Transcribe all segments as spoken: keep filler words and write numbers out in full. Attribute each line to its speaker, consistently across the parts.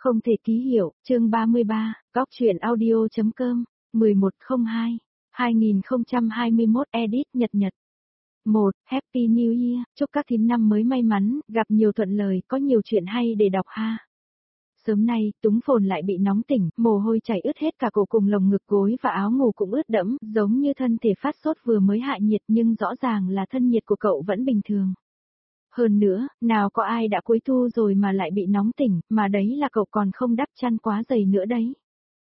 Speaker 1: Không thể ký hiệu, chương ba mươi ba, góc truyện audio.com, mười một không hai, hai nghìn không trăm hai mươi mốt edit nhật nhật. một. Happy New Year, chúc các thím năm mới may mắn, gặp nhiều thuận lời, có nhiều chuyện hay để đọc ha. Sớm nay, Túng Phồn lại bị nóng tỉnh, mồ hôi chảy ướt hết cả cổ cùng lồng ngực gối và áo ngủ cũng ướt đẫm, giống như thân thể phát sốt vừa mới hạ nhiệt nhưng rõ ràng là thân nhiệt của cậu vẫn bình thường. Hơn nữa, nào có ai đã cuối thu rồi mà lại bị nóng tỉnh, mà đấy là cậu còn không đắp chăn quá dày nữa đấy.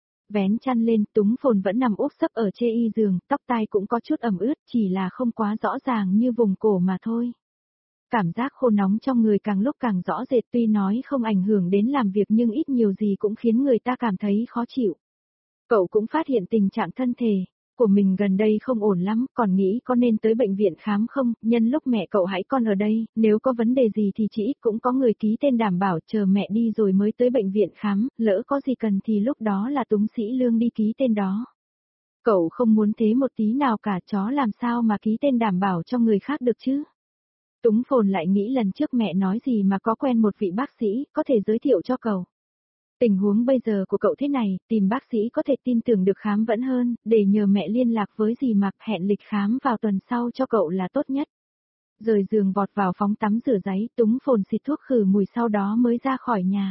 Speaker 1: Vén chăn lên, Túng Phồn vẫn nằm úp sấp ở chê y giường, tóc tai cũng có chút ẩm ướt, chỉ là không quá rõ ràng như vùng cổ mà thôi. Cảm giác khô nóng trong người càng lúc càng rõ rệt, tuy nói không ảnh hưởng đến làm việc nhưng ít nhiều gì cũng khiến người ta cảm thấy khó chịu. Cậu cũng phát hiện tình trạng thân thể của mình gần đây không ổn lắm, còn nghĩ có nên tới bệnh viện khám không, nhân lúc mẹ cậu hãy còn ở đây, nếu có vấn đề gì thì chỉ ít cũng có người ký tên đảm bảo, chờ mẹ đi rồi mới tới bệnh viện khám, lỡ có gì cần thì lúc đó là Túng Sĩ Lương đi ký tên đó. Cậu không muốn thế một tí nào cả, chó làm sao mà ký tên đảm bảo cho người khác được chứ. Túng Phồn lại nghĩ lần trước mẹ nói gì mà có quen một vị bác sĩ, có thể giới thiệu cho cậu. Tình huống bây giờ của cậu thế này, tìm bác sĩ có thể tin tưởng được khám vẫn hơn, để nhờ mẹ liên lạc với dì Mạc hẹn lịch khám vào tuần sau cho cậu là tốt nhất. Rời giường vọt vào phóng tắm rửa ráy, Túng Phồn xịt thuốc khử mùi sau đó mới ra khỏi nhà.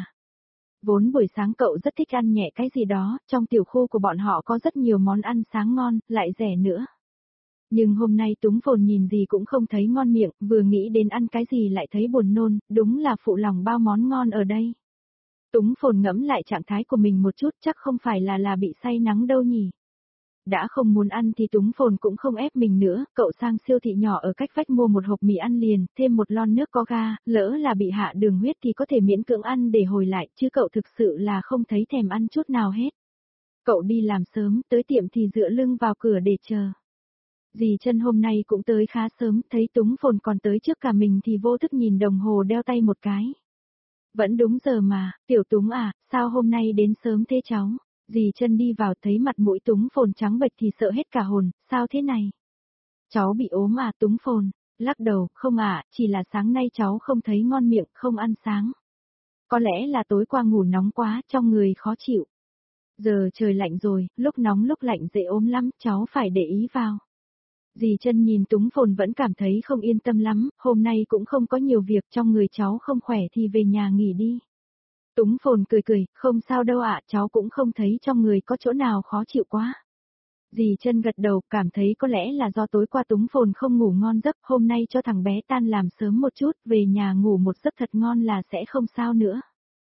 Speaker 1: Vốn buổi sáng cậu rất thích ăn nhẹ cái gì đó, trong tiểu khu của bọn họ có rất nhiều món ăn sáng ngon, lại rẻ nữa. Nhưng hôm nay Túng Phồn nhìn gì cũng không thấy ngon miệng, vừa nghĩ đến ăn cái gì lại thấy buồn nôn, đúng là phụ lòng bao món ngon ở đây. Túng Phồn ngẫm lại trạng thái của mình một chút, chắc không phải là là bị say nắng đâu nhỉ. Đã không muốn ăn thì Túng Phồn cũng không ép mình nữa, cậu sang siêu thị nhỏ ở cách vách mua một hộp mì ăn liền, thêm một lon nước có ga, lỡ là bị hạ đường huyết thì có thể miễn cưỡng ăn để hồi lại, chứ cậu thực sự là không thấy thèm ăn chút nào hết. Cậu đi làm sớm, tới tiệm thì dựa lưng vào cửa để chờ. Dì Chân hôm nay cũng tới khá sớm, thấy Túng Phồn còn tới trước cả mình thì vô thức nhìn đồng hồ đeo tay một cái. Vẫn đúng giờ mà, tiểu Túng à, sao hôm nay đến sớm thế cháu? Dì Chân đi vào thấy mặt mũi Túng Phồn trắng bệch thì sợ hết cả hồn, sao thế này? Cháu bị ốm à Túng Phồn? Lắc đầu, không ạ, à, chỉ là sáng nay cháu không thấy ngon miệng, không ăn sáng. Có lẽ là tối qua ngủ nóng quá, trong người khó chịu. Giờ trời lạnh rồi, lúc nóng lúc lạnh dễ ốm lắm, cháu phải để ý vào. Dì Chân nhìn Túng Phồn vẫn cảm thấy không yên tâm lắm, hôm nay cũng không có nhiều việc, trong người cháu không khỏe thì về nhà nghỉ đi. Túng Phồn cười cười, không sao đâu ạ, cháu cũng không thấy trong người có chỗ nào khó chịu quá. Dì Chân gật đầu, cảm thấy có lẽ là do tối qua Túng Phồn không ngủ ngon giấc, hôm nay cho thằng bé tan làm sớm một chút, về nhà ngủ một giấc thật ngon là sẽ không sao nữa.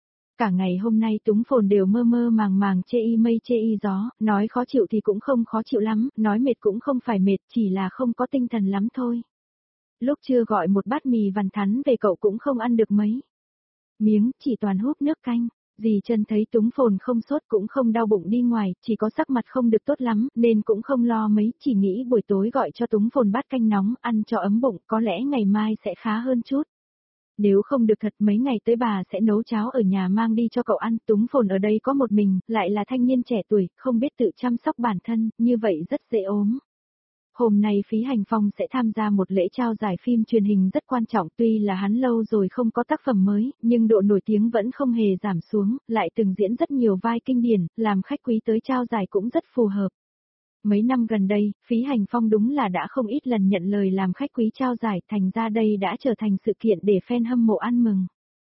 Speaker 1: Cả ngày hôm nay Túng Phồn đều mơ mơ màng màng chê y mây chê y gió, nói khó chịu thì cũng không khó chịu lắm, nói mệt cũng không phải mệt, chỉ là không có tinh thần lắm thôi. Lúc trưa gọi một bát mì vằn thắn về cậu cũng không ăn được mấy miếng, chỉ toàn húp nước canh. Dì Chân thấy Túng Phồn không sốt cũng không đau bụng đi ngoài, chỉ có sắc mặt không được tốt lắm, nên cũng không lo mấy, chỉ nghĩ buổi tối gọi cho Túng Phồn bát canh nóng, ăn cho ấm bụng, có lẽ ngày mai sẽ khá hơn chút. Nếu không được thật mấy ngày tới bà sẽ nấu cháo ở nhà mang đi cho cậu ăn, Túng Phồn ở đây có một mình, lại là thanh niên trẻ tuổi, không biết tự chăm sóc bản thân, như vậy rất dễ ốm. Hôm nay Phí Hành Phong sẽ tham gia một lễ trao giải phim truyền hình rất quan trọng, tuy là hắn lâu rồi không có tác phẩm mới, nhưng độ nổi tiếng vẫn không hề giảm xuống, lại từng diễn rất nhiều vai kinh điển, làm khách quý tới trao giải cũng rất phù hợp. Mấy năm gần đây, Phí Hành Phong đúng là đã không ít lần nhận lời làm khách quý trao giải, thành ra đây đã trở thành sự kiện để fan hâm mộ ăn mừng.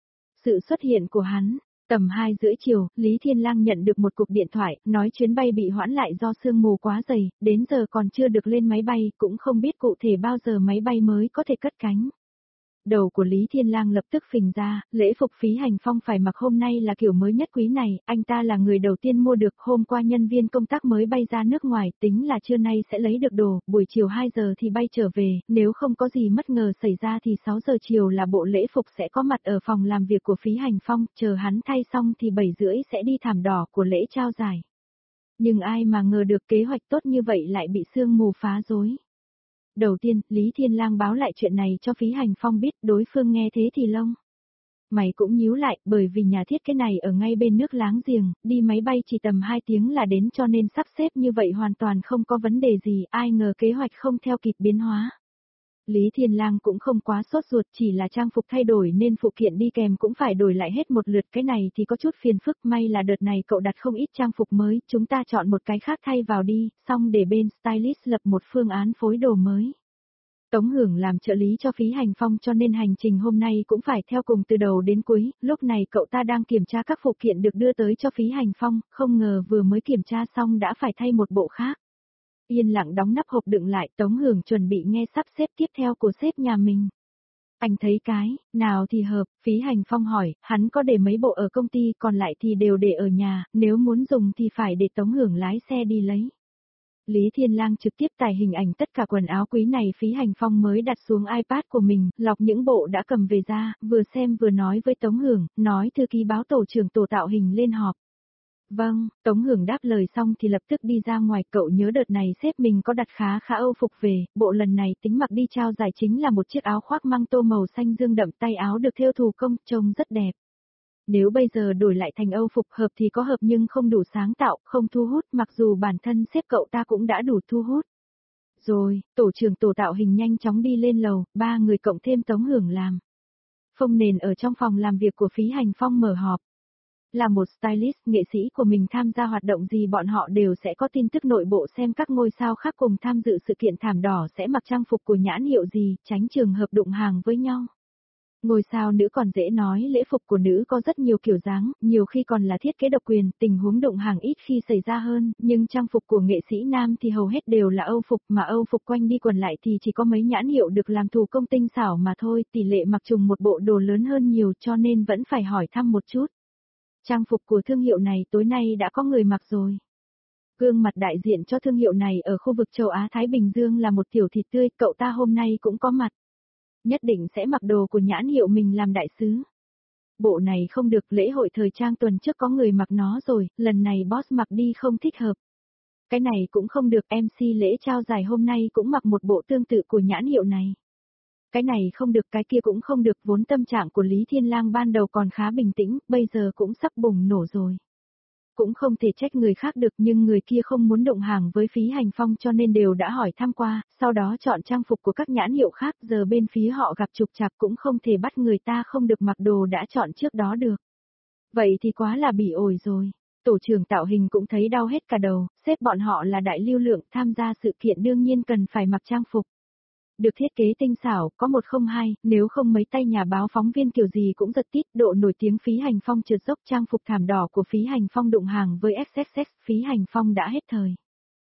Speaker 1: Sự xuất hiện của hắn, tầm hai rưỡi chiều, Lý Thiên Lang nhận được một cuộc điện thoại, nói chuyến bay bị hoãn lại do sương mù quá dày, đến giờ còn chưa được lên máy bay, cũng không biết cụ thể bao giờ máy bay mới có thể cất cánh. Đầu của Lý Thiên Lang lập tức phình ra, lễ phục Phí Hành Phong phải mặc hôm nay là kiểu mới nhất quý này, anh ta là người đầu tiên mua được, hôm qua nhân viên công tác mới bay ra nước ngoài, tính là trưa nay sẽ lấy được đồ, buổi chiều hai giờ thì bay trở về, nếu không có gì bất ngờ xảy ra thì sáu giờ chiều là bộ lễ phục sẽ có mặt ở phòng làm việc của Phí Hành Phong, chờ hắn thay xong thì bảy rưỡi sẽ đi thảm đỏ của lễ trao giải. Nhưng ai mà ngờ được kế hoạch tốt như vậy lại bị sương mù phá rối. Đầu tiên, Lý Thiên Lang báo lại chuyện này cho Phí Hành Phong biết, đối phương nghe thế thì lông mày cũng nhíu lại, bởi vì nhà thiết kế này ở ngay bên nước láng giềng, đi máy bay chỉ tầm hai tiếng là đến, cho nên sắp xếp như vậy hoàn toàn không có vấn đề gì, ai ngờ kế hoạch không theo kịp biến hóa. Lý Thiên Lang cũng không quá sốt ruột, chỉ là trang phục thay đổi nên phụ kiện đi kèm cũng phải đổi lại hết một lượt, cái này thì có chút phiền phức, may là đợt này cậu đặt không ít trang phục mới, chúng ta chọn một cái khác thay vào đi, xong để bên stylist lập một phương án phối đồ mới. Tống Hưởng làm trợ lý cho Phí Hành Phong cho nên hành trình hôm nay cũng phải theo cùng từ đầu đến cuối, lúc này cậu ta đang kiểm tra các phụ kiện được đưa tới cho Phí Hành Phong, không ngờ vừa mới kiểm tra xong đã phải thay một bộ khác. Yên lặng đóng nắp hộp đựng lại, Tống Hưởng chuẩn bị nghe sắp xếp tiếp theo của sếp nhà mình. Anh thấy cái, nào thì hợp, Phí Hành Phong hỏi, hắn có để mấy bộ ở công ty còn lại thì đều để ở nhà, nếu muốn dùng thì phải để Tống Hưởng lái xe đi lấy. Lý Thiên Lang trực tiếp tải hình ảnh tất cả quần áo quý này Phí Hành Phong mới đặt xuống iPad của mình, lọc những bộ đã cầm về ra, vừa xem vừa nói với Tống Hưởng, nói thư ký báo tổ trưởng tổ tạo hình lên họp. Vâng, Tống Hưởng đáp lời xong thì lập tức đi ra ngoài, cậu nhớ đợt này sếp mình có đặt khá khá Âu phục về, bộ lần này tính mặc đi trao giải chính là một chiếc áo khoác măng tô màu xanh dương đậm, tay áo được thêu thủ công, trông rất đẹp. Nếu bây giờ đổi lại thành Âu phục hợp thì có hợp nhưng không đủ sáng tạo, không thu hút, mặc dù bản thân sếp cậu ta cũng đã đủ thu hút. Rồi, tổ trưởng tổ tạo hình nhanh chóng đi lên lầu, ba người cộng thêm Tống Hưởng làm. Phông nền ở trong phòng làm việc của Phí Hành Phong mở họp. Là một stylist, nghệ sĩ của mình tham gia hoạt động gì bọn họ đều sẽ có tin tức nội bộ, xem các ngôi sao khác cùng tham dự sự kiện thảm đỏ sẽ mặc trang phục của nhãn hiệu gì, tránh trường hợp đụng hàng với nhau. Ngôi sao nữ còn dễ nói, lễ phục của nữ có rất nhiều kiểu dáng, nhiều khi còn là thiết kế độc quyền, tình huống đụng hàng ít khi xảy ra hơn, nhưng trang phục của nghệ sĩ nam thì hầu hết đều là Âu phục, mà Âu phục quanh đi quần lại thì chỉ có mấy nhãn hiệu được làm thủ công tinh xảo mà thôi, tỷ lệ mặc trùng một bộ đồ lớn hơn nhiều cho nên vẫn phải hỏi thăm một chút. Trang phục của thương hiệu này tối nay đã có người mặc rồi. Gương mặt đại diện cho thương hiệu này ở khu vực châu Á Thái Bình Dương là một tiểu thịt tươi, cậu ta hôm nay cũng có mặt. Nhất định sẽ mặc đồ của nhãn hiệu mình làm đại sứ. Bộ này không được, lễ hội thời trang tuần trước có người mặc nó rồi, lần này boss mặc đi không thích hợp. Cái này cũng không được, em xê lễ trao giải hôm nay cũng mặc một bộ tương tự của nhãn hiệu này. Cái này không được, cái kia cũng không được, vốn tâm trạng của Lý Thiên Lang ban đầu còn khá bình tĩnh, bây giờ cũng sắp bùng nổ rồi. Cũng không thể trách người khác được, nhưng người kia không muốn động hàng với Phí Hành Phong cho nên đều đã hỏi thăm qua, sau đó chọn trang phục của các nhãn hiệu khác, giờ bên phía họ gặp trục trặc cũng không thể bắt người ta không được mặc đồ đã chọn trước đó được. Vậy thì quá là bỉ ổi rồi. Tổ trưởng tạo hình cũng thấy đau hết cả đầu, sếp bọn họ là đại lưu lượng, tham gia sự kiện đương nhiên cần phải mặc trang phục. Được thiết kế tinh xảo, có một không hai, nếu không mấy tay nhà báo phóng viên kiểu gì cũng giật tít, độ nổi tiếng Phí Hành Phong trượt dốc, trang phục thảm đỏ của Phí Hành Phong đụng hàng với ích ích ích, Phí Hành Phong đã hết thời.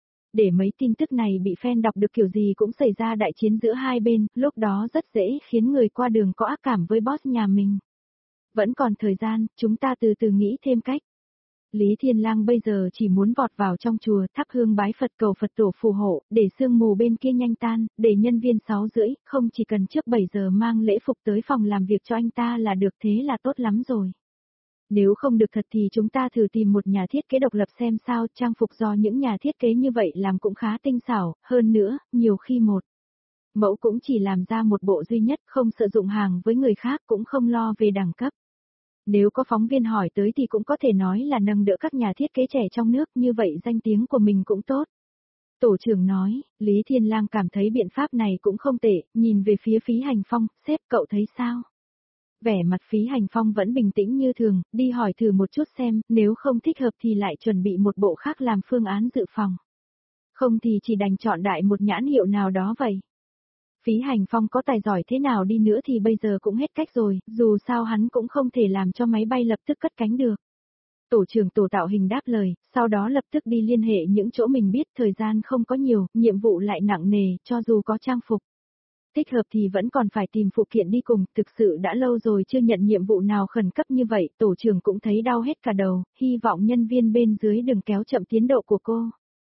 Speaker 1: Để mấy tin tức này bị fan đọc được kiểu gì cũng xảy ra đại chiến giữa hai bên, lúc đó rất dễ khiến người qua đường có ác cảm với boss nhà mình. Vẫn còn thời gian, chúng ta từ từ nghĩ thêm cách. Lý Thiên Lang bây giờ chỉ muốn vọt vào trong chùa, thắp hương bái Phật cầu Phật tổ phù hộ, để sương mù bên kia nhanh tan, để nhân viên sáu rưỡi, không chỉ cần trước bảy giờ mang lễ phục tới phòng làm việc cho anh ta là được, thế là tốt lắm rồi. Nếu không được thật thì chúng ta thử tìm một nhà thiết kế độc lập xem sao, trang phục do những nhà thiết kế như vậy làm cũng khá tinh xảo, hơn nữa, nhiều khi một mẫu cũng chỉ làm ra một bộ duy nhất, không sử dụng hàng với người khác, cũng không lo về đẳng cấp. Nếu có phóng viên hỏi tới thì cũng có thể nói là nâng đỡ các nhà thiết kế trẻ trong nước, như vậy danh tiếng của mình cũng tốt. Tổ trưởng nói, Lý Thiên Lang cảm thấy biện pháp này cũng không tệ, nhìn về phía Phí Hành Phong, sếp cậu thấy sao? Vẻ mặt Phí Hành Phong vẫn bình tĩnh như thường, đi hỏi thử một chút xem, nếu không thích hợp thì lại chuẩn bị một bộ khác làm phương án dự phòng. Không thì chỉ đành chọn đại một nhãn hiệu nào đó vậy. Phí Hành Phong có tài giỏi thế nào đi nữa thì bây giờ cũng hết cách rồi, dù sao hắn cũng không thể làm cho máy bay lập tức cất cánh được. Tổ trưởng tổ tạo hình đáp lời, sau đó lập tức đi liên hệ những chỗ mình biết, thời gian không có nhiều, nhiệm vụ lại nặng nề, cho dù có trang phục thích hợp thì vẫn còn phải tìm phụ kiện đi cùng, thực sự đã lâu rồi chưa nhận nhiệm vụ nào khẩn cấp như vậy, tổ trưởng cũng thấy đau hết cả đầu, hy vọng nhân viên bên dưới đừng kéo chậm tiến độ của cô.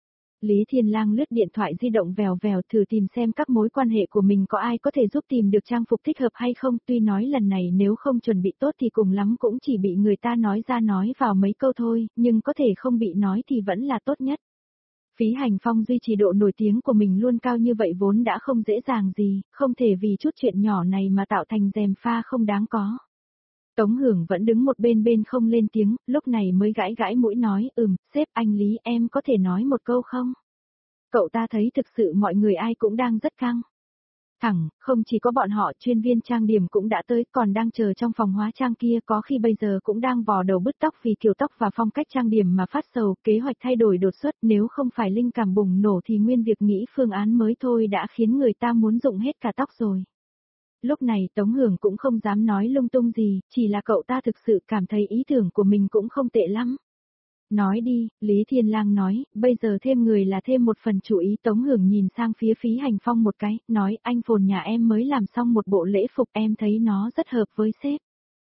Speaker 1: Lý Thiên Lang lướt điện thoại di động vèo vèo thử tìm xem các mối quan hệ của mình có ai có thể giúp tìm được trang phục thích hợp hay không, tuy nói lần này nếu không chuẩn bị tốt thì cùng lắm cũng chỉ bị người ta nói ra nói vào mấy câu thôi, nhưng có thể không bị nói thì vẫn là tốt nhất. Phí Hành Phong duy trì độ nổi tiếng của mình luôn cao như vậy vốn đã không dễ dàng gì, không thể vì chút chuyện nhỏ này mà tạo thành gièm pha không đáng có. Tống Hưởng vẫn đứng một bên bên không lên tiếng, lúc này mới gãi gãi mũi nói, ừm, sếp anh Lý em có thể nói một câu không? Cậu ta thấy thực sự mọi người ai cũng đang rất căng. Thẳng, không chỉ có bọn họ, chuyên viên trang điểm cũng đã tới, còn đang chờ trong phòng hóa trang kia, có khi bây giờ cũng đang vò đầu bứt tóc vì kiểu tóc và phong cách trang điểm mà phát sầu, kế hoạch thay đổi đột xuất, nếu không phải linh cảm bùng nổ thì nguyên việc nghĩ phương án mới thôi đã khiến người ta muốn dụng hết cả tóc rồi. Lúc này Tống Hưởng cũng không dám nói lung tung gì, chỉ là cậu ta thực sự cảm thấy ý tưởng của mình cũng không tệ lắm. Nói đi, Lý Thiên Lang nói, bây giờ thêm người là thêm một phần chú ý. Tống Hưởng nhìn sang phía Phí Hành Phong một cái, nói anh Phồn nhà em mới làm xong một bộ lễ phục em thấy nó rất hợp với sếp.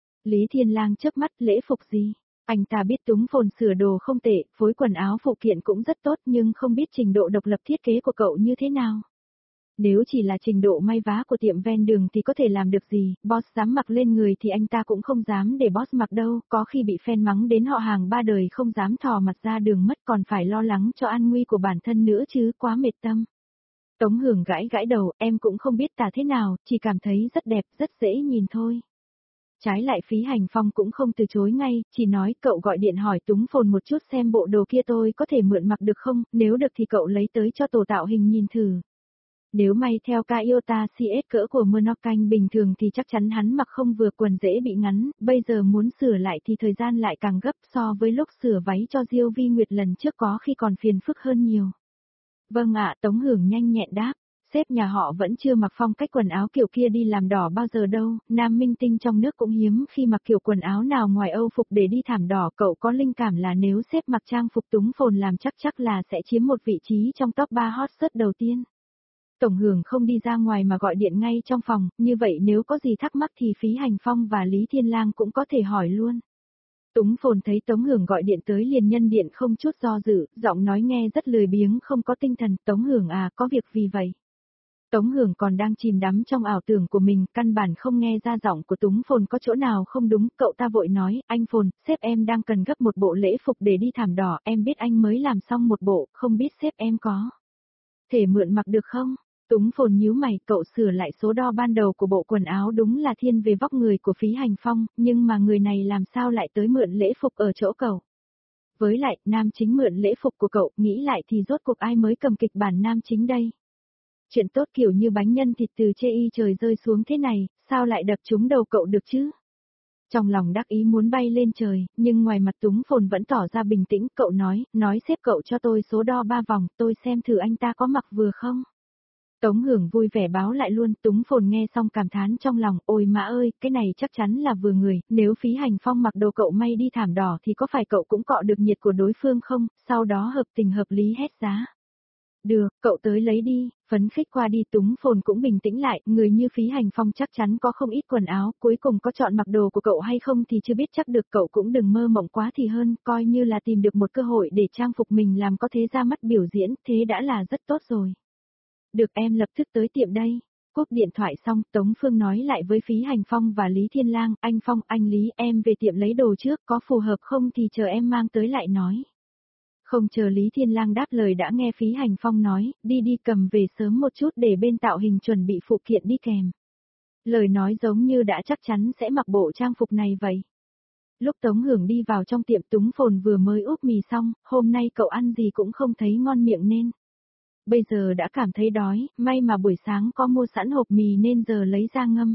Speaker 1: Lý Thiên Lang chớp mắt, lễ phục gì? Anh ta biết Túng Phồn sửa đồ không tệ, phối quần áo phụ kiện cũng rất tốt nhưng không biết trình độ độc lập thiết kế của cậu như thế nào. Nếu chỉ là trình độ may vá của tiệm ven đường thì có thể làm được gì, boss dám mặc lên người thì anh ta cũng không dám để boss mặc đâu, có khi bị fan mắng đến họ hàng ba đời không dám thò mặt ra đường mất còn phải lo lắng cho an nguy của bản thân nữa chứ, quá mệt tâm. Tống Hưởng gãi gãi đầu, em cũng không biết tả thế nào, chỉ cảm thấy rất đẹp, rất dễ nhìn thôi. Trái lại Phí Hành Phong cũng không từ chối ngay, chỉ nói cậu gọi điện hỏi Túng Phồn một chút xem bộ đồ kia tôi có thể mượn mặc được không, nếu được thì cậu lấy tới cho tổ tạo hình nhìn thử. Nếu may theo Toyota xê ét cỡ của Monocan bình thường thì chắc chắn hắn mặc không vừa quần dễ bị ngắn, bây giờ muốn sửa lại thì thời gian lại càng gấp so với lúc sửa váy cho Diêu Vi Nguyệt lần trước có khi còn phiền phức hơn nhiều. Vâng ạ, Tống Hưởng nhanh nhẹn đáp, sếp nhà họ vẫn chưa mặc phong cách quần áo kiểu kia đi làm đỏ bao giờ đâu, nam minh tinh trong nước cũng hiếm khi mặc kiểu quần áo nào ngoài Âu phục để đi thảm đỏ, cậu có linh cảm là nếu sếp mặc trang phục Túng Phồn làm chắc chắc là sẽ chiếm một vị trí trong top ba hot search đầu tiên. Tổng Hưởng không đi ra ngoài mà gọi điện ngay trong phòng, như vậy nếu có gì thắc mắc thì Phí Hành Phong và Lý Thiên Lang cũng có thể hỏi luôn. Túng Phồn thấy Tống Hưởng gọi điện tới liền nhân điện không chút do dự, giọng nói nghe rất lười biếng không có tinh thần, Tống Hưởng à có việc gì vậy? Tống Hưởng còn đang chìm đắm trong ảo tưởng của mình, căn bản không nghe ra giọng của Túng Phồn có chỗ nào không đúng, cậu ta vội nói, anh Phồn, sếp em đang cần gấp một bộ lễ phục để đi thảm đỏ, em biết anh mới làm xong một bộ, không biết sếp em có thể mượn mặc được không? Túng Phồn nhíu mày, cậu sửa lại số đo ban đầu của bộ quần áo đúng là thiên về vóc người của Phí Hành Phong, nhưng mà người này làm sao lại tới mượn lễ phục ở chỗ cậu? Với lại, nam chính mượn lễ phục của cậu, nghĩ lại thì rốt cuộc ai mới cầm kịch bản nam chính đây? Chuyện tốt kiểu như bánh nhân thịt từ chê y trời rơi xuống thế này, sao lại đập trúng đầu cậu được chứ? Trong lòng đắc ý muốn bay lên trời, nhưng ngoài mặt Túng Phồn vẫn tỏ ra bình tĩnh, cậu nói, nói xếp cậu cho tôi số đo ba vòng, tôi xem thử anh ta có mặc vừa không? Tống Hưởng vui vẻ báo lại luôn, Túng Phồn nghe xong cảm thán trong lòng, ôi má ơi, cái này chắc chắn là vừa người, nếu Phí Hành Phong mặc đồ cậu may đi thảm đỏ thì có phải cậu cũng cọ được nhiệt của đối phương không, sau đó hợp tình hợp lý hét giá. Được, cậu tới lấy đi, phấn khích qua đi. Túng Phồn cũng bình tĩnh lại, người như Phí Hành Phong chắc chắn có không ít quần áo, cuối cùng có chọn mặc đồ của cậu hay không thì chưa biết chắc được, cậu cũng đừng mơ mộng quá thì hơn, coi như là tìm được một cơ hội để trang phục mình làm có thế ra mắt biểu diễn, thế đã là rất tốt rồi. Được em lập tức tới tiệm đây. Cúp điện thoại xong, Tống Phương nói lại với Phí Hành Phong và Lý Thiên Lang, anh Phong, anh Lý, em về tiệm lấy đồ trước, có phù hợp không thì chờ em mang tới lại nói. Không chờ Lý Thiên Lang đáp lời đã nghe Phí Hành Phong nói, đi đi cầm về sớm một chút để bên tạo hình chuẩn bị phụ kiện đi kèm. Lời nói giống như đã chắc chắn sẽ mặc bộ trang phục này vậy. Lúc Tống Hưởng đi vào trong tiệm, Túng Phồn vừa mới úp mì xong, hôm nay cậu ăn gì cũng không thấy ngon miệng nên. Bây giờ đã cảm thấy đói, may mà buổi sáng có mua sẵn hộp mì nên giờ lấy ra ngâm.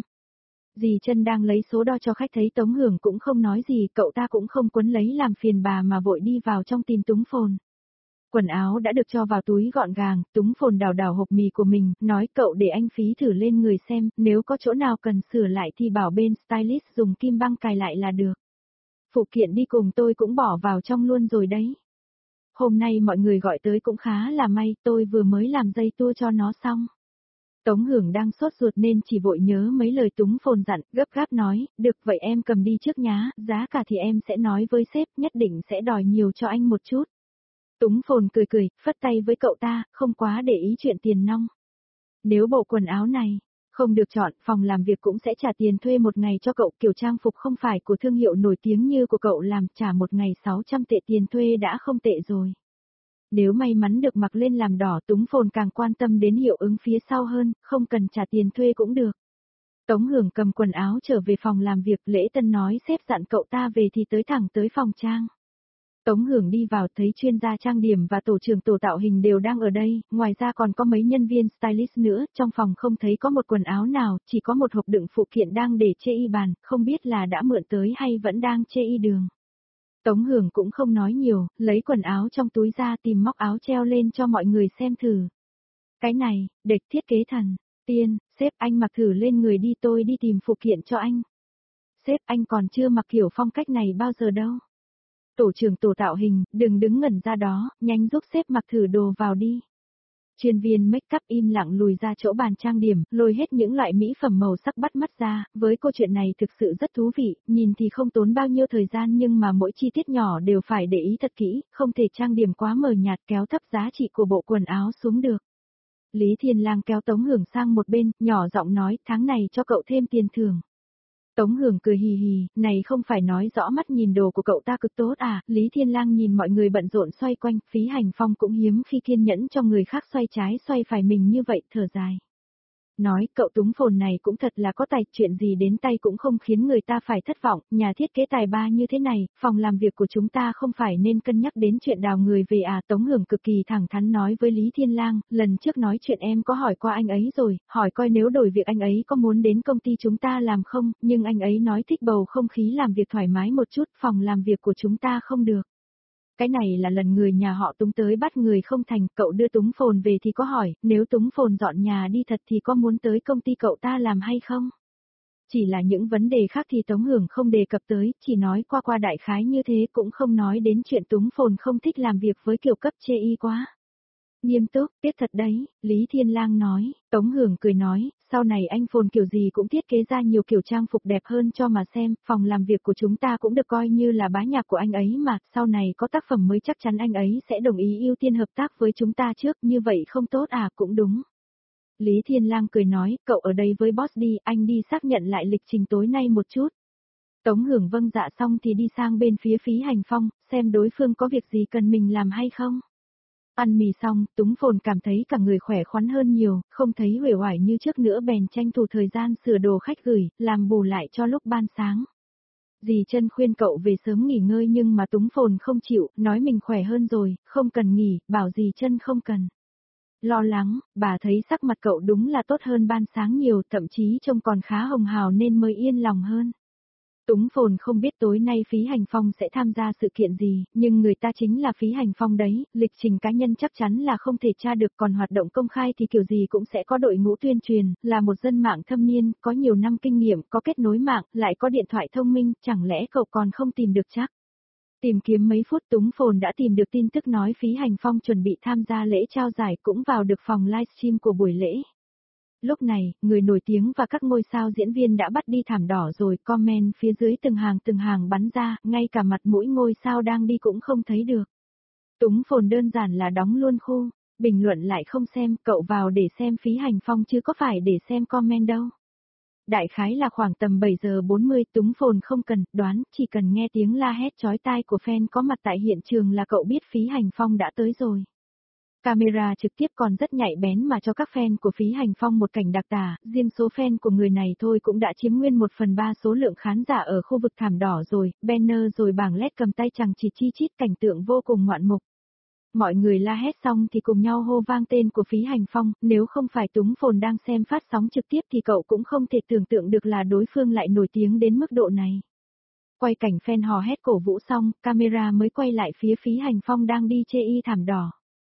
Speaker 1: Dì Chân đang lấy số đo cho khách thấy Tống Hưởng cũng không nói gì, cậu ta cũng không quấn lấy làm phiền bà mà vội đi vào trong tìm Túng Phồn. Quần áo đã được cho vào túi gọn gàng, Túng Phồn đào đào hộp mì của mình, nói cậu để anh Phí thử lên người xem, nếu có chỗ nào cần sửa lại thì bảo bên stylist dùng kim băng cài lại là được. Phụ kiện đi cùng tôi cũng bỏ vào trong luôn rồi đấy. Hôm nay mọi người gọi tới cũng khá là may, tôi vừa mới làm dây tua cho nó xong. Tống Hưởng đang sốt ruột nên chỉ vội nhớ mấy lời Túng Phồn dặn, gấp gáp nói, được vậy em cầm đi trước nhá, giá cả thì em sẽ nói với sếp, nhất định sẽ đòi nhiều cho anh một chút. Túng Phồn cười cười, phất tay với cậu ta, không quá để ý chuyện tiền nong. Nếu bộ quần áo này không được chọn, phòng làm việc cũng sẽ trả tiền thuê một ngày cho cậu, kiểu trang phục không phải của thương hiệu nổi tiếng như của cậu làm, trả một ngày sáu trăm tệ tiền thuê đã không tệ rồi. Nếu may mắn được mặc lên làm đỏ, Túng Phồn càng quan tâm đến hiệu ứng phía sau hơn, không cần trả tiền thuê cũng được. Tống Hưởng cầm quần áo trở về phòng làm việc, Lễ Tân nói sếp dặn cậu ta về thì tới thẳng tới phòng trang. Tống Hưởng đi vào thấy chuyên gia trang điểm và tổ trưởng tổ tạo hình đều đang ở đây, ngoài ra còn có mấy nhân viên stylist nữa, trong phòng không thấy có một quần áo nào, chỉ có một hộp đựng phụ kiện đang để chê y bàn, không biết là đã mượn tới hay vẫn đang chê y đường. Tống Hưởng cũng không nói nhiều, lấy quần áo trong túi ra tìm móc áo treo lên cho mọi người xem thử. Cái này, địch thiết kế thần, tiên, sếp anh mặc thử lên người đi tôi đi tìm phụ kiện cho anh. Sếp anh còn chưa mặc kiểu phong cách này bao giờ đâu. Tổ trưởng tổ tạo hình, đừng đứng ngẩn ra đó, nhanh giúp sếp mặc thử đồ vào đi. Chuyên viên make up im lặng lùi ra chỗ bàn trang điểm, lôi hết những loại mỹ phẩm màu sắc bắt mắt ra, với câu chuyện này thực sự rất thú vị, nhìn thì không tốn bao nhiêu thời gian nhưng mà mỗi chi tiết nhỏ đều phải để ý thật kỹ, không thể trang điểm quá mờ nhạt kéo thấp giá trị của bộ quần áo xuống được. Lý Thiên Lang kéo Tống Hưởng sang một bên, nhỏ giọng nói, tháng này cho cậu thêm tiền thưởng. Tống Hưởng cười hì hì, này không phải nói rõ mắt nhìn đồ của cậu ta cực tốt à, Lý Thiên Lang nhìn mọi người bận rộn xoay quanh, Phí Hành Phong cũng hiếm khi kiên nhẫn cho người khác xoay trái xoay phải mình như vậy, thở dài. Nói, cậu Túng Phồn này cũng thật là có tài, chuyện gì đến tay cũng không khiến người ta phải thất vọng, nhà thiết kế tài ba như thế này, phòng làm việc của chúng ta không phải nên cân nhắc đến chuyện đào người về à. Tống Hưởng cực kỳ thẳng thắn nói với Lý Thiên Lang, lần trước nói chuyện em có hỏi qua anh ấy rồi, hỏi coi nếu đổi việc anh ấy có muốn đến công ty chúng ta làm không, nhưng anh ấy nói thích bầu không khí làm việc thoải mái một chút, phòng làm việc của chúng ta không được. Cái này là lần người nhà họ Túng tới bắt người không thành, cậu đưa Túng Phồn về thì có hỏi, nếu Túng Phồn dọn nhà đi thật thì có muốn tới công ty cậu ta làm hay không? Chỉ là những vấn đề khác thì Tống Hưởng không đề cập tới, chỉ nói qua qua đại khái như thế cũng không nói đến chuyện Túng Phồn không thích làm việc với kiểu cấp chê y quá. Nghiêm túc, biết thật đấy, Lý Thiên Lang nói, Tống Hưởng cười nói, sau này anh Phồn kiểu gì cũng thiết kế ra nhiều kiểu trang phục đẹp hơn cho mà xem, phòng làm việc của chúng ta cũng được coi như là bá nhạc của anh ấy mà, sau này có tác phẩm mới chắc chắn anh ấy sẽ đồng ý ưu tiên hợp tác với chúng ta trước, như vậy không tốt à, cũng đúng. Lý Thiên Lang cười nói, cậu ở đây với boss đi, anh đi xác nhận lại lịch trình tối nay một chút. Tống Hưởng vâng dạ xong thì đi sang bên phía Phí Hành Phong, xem đối phương có việc gì cần mình làm hay không. Ăn mì xong, Túng Phồn cảm thấy cả người khỏe khoắn hơn nhiều, không thấy uể oải như trước nữa bèn tranh thủ thời gian sửa đồ khách gửi, làm bù lại cho lúc ban sáng. Dì Chân khuyên cậu về sớm nghỉ ngơi nhưng mà Túng Phồn không chịu, nói mình khỏe hơn rồi, không cần nghỉ, bảo dì Chân không cần. Lo lắng, bà thấy sắc mặt cậu đúng là tốt hơn ban sáng nhiều, thậm chí trông còn khá hồng hào nên mới yên lòng hơn. Túng Phồn không biết tối nay Phí Hành Phong sẽ tham gia sự kiện gì, nhưng người ta chính là Phí Hành Phong đấy, lịch trình cá nhân chắc chắn là không thể tra được, còn hoạt động công khai thì kiểu gì cũng sẽ có đội ngũ tuyên truyền, là một dân mạng thâm niên, có nhiều năm kinh nghiệm, có kết nối mạng, lại có điện thoại thông minh, chẳng lẽ cậu còn không tìm được chắc? Tìm kiếm mấy phút Túng Phồn đã tìm được tin tức nói Phí Hành Phong chuẩn bị tham gia lễ trao giải cũng vào được phòng livestream của buổi lễ. Lúc này, người nổi tiếng và các ngôi sao diễn viên đã bắt đi thảm đỏ rồi, comment phía dưới từng hàng từng hàng bắn ra, ngay cả mặt mũi ngôi sao đang đi cũng không thấy được. Túng Phồn đơn giản là đóng luôn khu, bình luận lại không xem, cậu vào để xem Phí Hành Phong chứ có phải để xem comment đâu. Đại khái là khoảng tầm bảy giờ bốn mươi, Túng Phồn không cần đoán, chỉ cần nghe tiếng la hét chói tai của fan có mặt tại hiện trường là cậu biết Phí Hành Phong đã tới rồi. Camera trực tiếp còn rất nhạy bén mà cho các fan của Phí Hành Phong một cảnh đặc tả, riêng số fan của người này thôi cũng đã chiếm nguyên một phần ba số lượng khán giả ở khu vực thảm đỏ rồi, banner rồi bảng led cầm tay chẳng chỉ chi chít, cảnh tượng vô cùng ngoạn mục. Mọi người la hét xong thì cùng nhau hô vang tên của Phí Hành Phong, nếu không phải Túng Phồn đang xem phát sóng trực tiếp thì cậu cũng không thể tưởng tượng được là đối phương lại nổi tiếng đến mức độ này. Quay cảnh fan hò hét cổ vũ xong, camera mới quay lại phía Phí Hành Phong đang đi chê y thảm đỏ.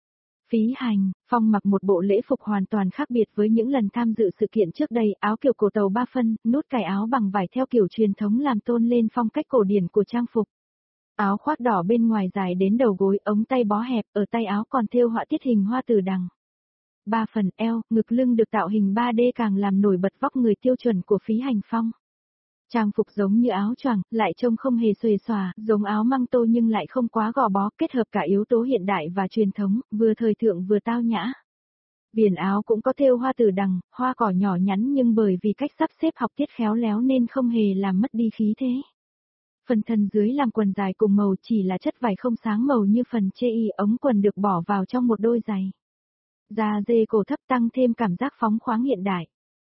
Speaker 1: Phí Hành Phong mặc một bộ lễ phục hoàn toàn khác biệt với những lần tham dự sự kiện trước đây, áo kiểu cổ tàu ba phân, nút cài áo bằng vải theo kiểu truyền thống làm tôn lên phong cách cổ điển của trang phục. Áo khoác đỏ bên ngoài dài đến đầu gối, ống tay bó hẹp, ở tay áo còn thêu họa tiết hình hoa tử đằng. Ba phần eo, ngực lưng được tạo hình ba D càng làm nổi bật vóc người tiêu chuẩn của Phí Hành Phong. Trang phục giống như áo choàng, lại trông không hề xuề xòa, giống áo măng tô nhưng lại không quá gò bó, kết hợp cả yếu tố hiện đại và truyền thống, vừa thời thượng vừa tao nhã. Viền áo cũng có thêu hoa tử đằng, hoa cỏ nhỏ nhắn nhưng bởi vì cách sắp xếp học tiết khéo léo nên không hề làm mất đi khí thế. Phần thân dưới làm quần dài cùng màu chỉ là chất vải không sáng màu như phần chê y, ống quần được bỏ vào trong một đôi giày. Da dê cổ thấp tăng thêm cảm giác phóng khoáng hiện đại.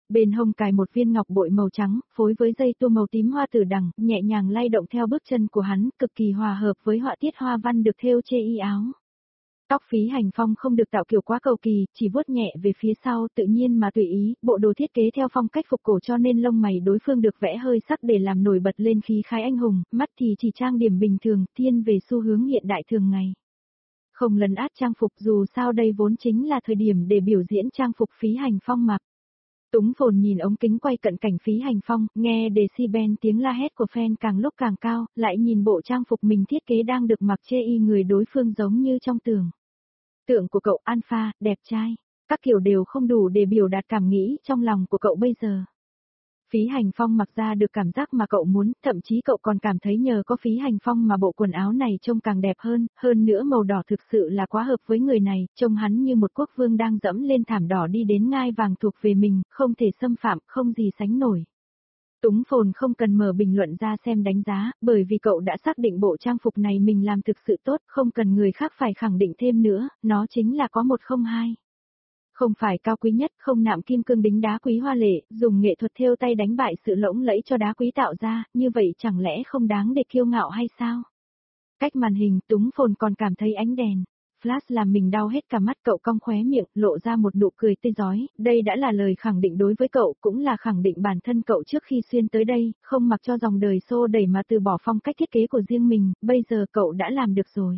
Speaker 1: Bên hông cài một viên ngọc bội màu trắng, phối với dây tua màu tím hoa tử đằng, nhẹ nhàng lay động theo bước chân của hắn, cực kỳ hòa hợp với họa tiết hoa văn được thêu trên y áo. Tóc Phí Hành Phong không được tạo kiểu quá cầu kỳ, chỉ vuốt nhẹ về phía sau tự nhiên mà tùy ý, bộ đồ thiết kế theo phong cách phục cổ cho nên lông mày đối phương được vẽ hơi sắc để làm nổi bật lên khí khái anh hùng, mắt thì chỉ trang điểm bình thường, thiên về xu hướng hiện đại thường ngày. Không lấn át trang phục dù sao đây vốn chính là thời điểm để biểu diễn trang phục Phí Hành Phong mặc. Túng Phồn nhìn ống kính quay cận cảnh Phí Hành Phong, nghe decibel tiếng la hét của fan càng lúc càng cao, lại nhìn bộ trang phục mình thiết kế đang được mặc chê y người đối phương giống như trong tường. Tượng của cậu alpha, đẹp trai, các kiểu đều không đủ để biểu đạt cảm nghĩ trong lòng của cậu bây giờ. Phí Hành Phong mặc ra được cảm giác mà cậu muốn, thậm chí cậu còn cảm thấy nhờ có Phí Hành Phong mà bộ quần áo này trông càng đẹp hơn, hơn nữa màu đỏ thực sự là quá hợp với người này, trông hắn như một quốc vương đang dẫm lên thảm đỏ đi đến ngai vàng thuộc về mình, không thể xâm phạm, không gì sánh nổi. Túng Phồn không cần mở bình luận ra xem đánh giá, bởi vì cậu đã xác định bộ trang phục này mình làm thực sự tốt, không cần người khác phải khẳng định thêm nữa, nó chính là có một không hai. Không phải cao quý nhất, không nạm kim cương đính đá quý hoa lệ, dùng nghệ thuật thêu tay đánh bại sự lỗng lẫy cho đá quý tạo ra, như vậy chẳng lẽ không đáng để kiêu ngạo hay sao? Cách màn hình, Túng Phồn còn cảm thấy ánh đèn flash làm mình đau hết cả mắt, cậu cong khóe miệng, lộ ra một nụ cười tươi rói, đây đã là lời khẳng định đối với cậu, cũng là khẳng định bản thân cậu trước khi xuyên tới đây, không mặc cho dòng đời xô đẩy mà từ bỏ phong cách thiết kế của riêng mình, bây giờ cậu đã làm được rồi.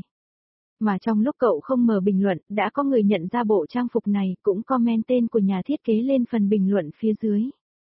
Speaker 1: Mà trong lúc cậu không mở bình luận, đã có người nhận ra bộ trang phục này, cũng comment tên của nhà thiết kế lên phần bình luận phía dưới.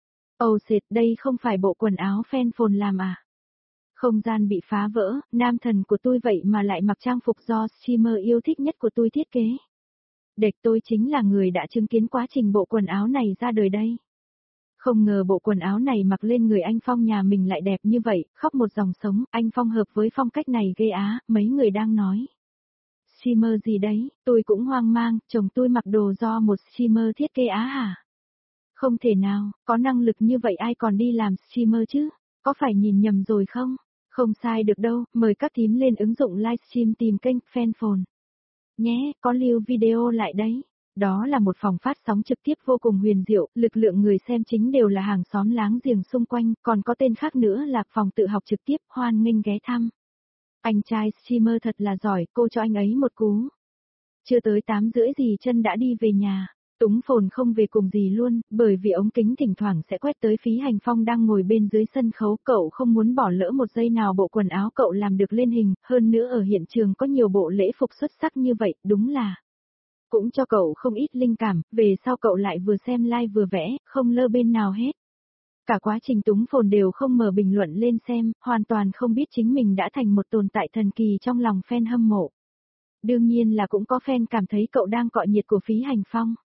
Speaker 1: Oh shit, đây không phải bộ quần áo fan phồn làm à? Không gian bị phá vỡ, nam thần của tôi vậy mà lại mặc trang phục do streamer yêu thích nhất của tôi thiết kế. Địch tôi chính là người đã chứng kiến quá trình bộ quần áo này ra đời đây. Không ngờ bộ quần áo này mặc lên người anh Phong nhà mình lại đẹp như vậy, khóc một dòng sống, anh Phong hợp với phong cách này ghê á, mấy người đang nói. Streamer gì đấy, tôi cũng hoang mang, chồng tôi mặc đồ do một streamer thiết kế á hả? Không thể nào, có năng lực như vậy ai còn đi làm streamer chứ, có phải nhìn nhầm rồi không? Không sai được đâu, mời các thím lên ứng dụng livestream tìm kênh fan phồn. Nhé, có lưu video lại đấy. Đó là một phòng phát sóng trực tiếp vô cùng huyền diệu, lực lượng người xem chính đều là hàng xóm láng giềng xung quanh, còn có tên khác nữa là phòng tự học trực tiếp, hoan nghênh ghé thăm. Anh trai streamer thật là giỏi, cô cho anh ấy một cú. Chưa tới tám rưỡi gì chân đã đi về nhà. Túng Phồn không về cùng gì luôn, bởi vì ống kính thỉnh thoảng sẽ quét tới Phí Hành Phong đang ngồi bên dưới sân khấu, cậu không muốn bỏ lỡ một giây nào bộ quần áo cậu làm được lên hình, hơn nữa ở hiện trường có nhiều bộ lễ phục xuất sắc như vậy, đúng là cũng cho cậu không ít linh cảm, về sau cậu lại vừa xem live vừa vẽ, không lơ bên nào hết. Cả quá trình Túng Phồn đều không mở bình luận lên xem, hoàn toàn không biết chính mình đã thành một tồn tại thần kỳ trong lòng fan hâm mộ. Đương nhiên là cũng có fan cảm thấy cậu đang cọ nhiệt của Phí Hành Phong.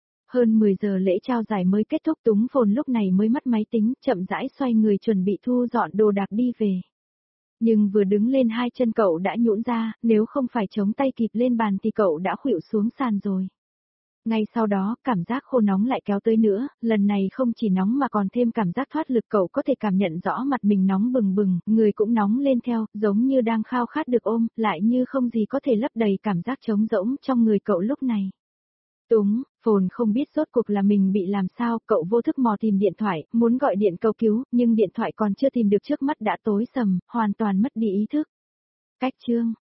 Speaker 1: Hơn mười giờ lễ trao giải mới kết thúc, Túng Phồn lúc này mới mất máy tính, chậm rãi xoay người chuẩn bị thu dọn đồ đạc đi về. Nhưng vừa đứng lên hai chân cậu đã nhũn ra, nếu không phải chống tay kịp lên bàn thì cậu đã khuỵu xuống sàn rồi. Ngay sau đó, cảm giác khô nóng lại kéo tới nữa, lần này không chỉ nóng mà còn thêm cảm giác thoát lực, cậu có thể cảm nhận rõ mặt mình nóng bừng bừng, người cũng nóng lên theo, giống như đang khao khát được ôm, lại như không gì có thể lấp đầy cảm giác trống rỗng trong người cậu lúc này. Túng Phồn không biết rốt cuộc là mình bị làm sao, cậu vô thức mò tìm điện thoại, muốn gọi điện cầu cứu, nhưng điện thoại còn chưa tìm được trước mắt đã tối sầm, hoàn toàn mất đi ý thức. Cách chương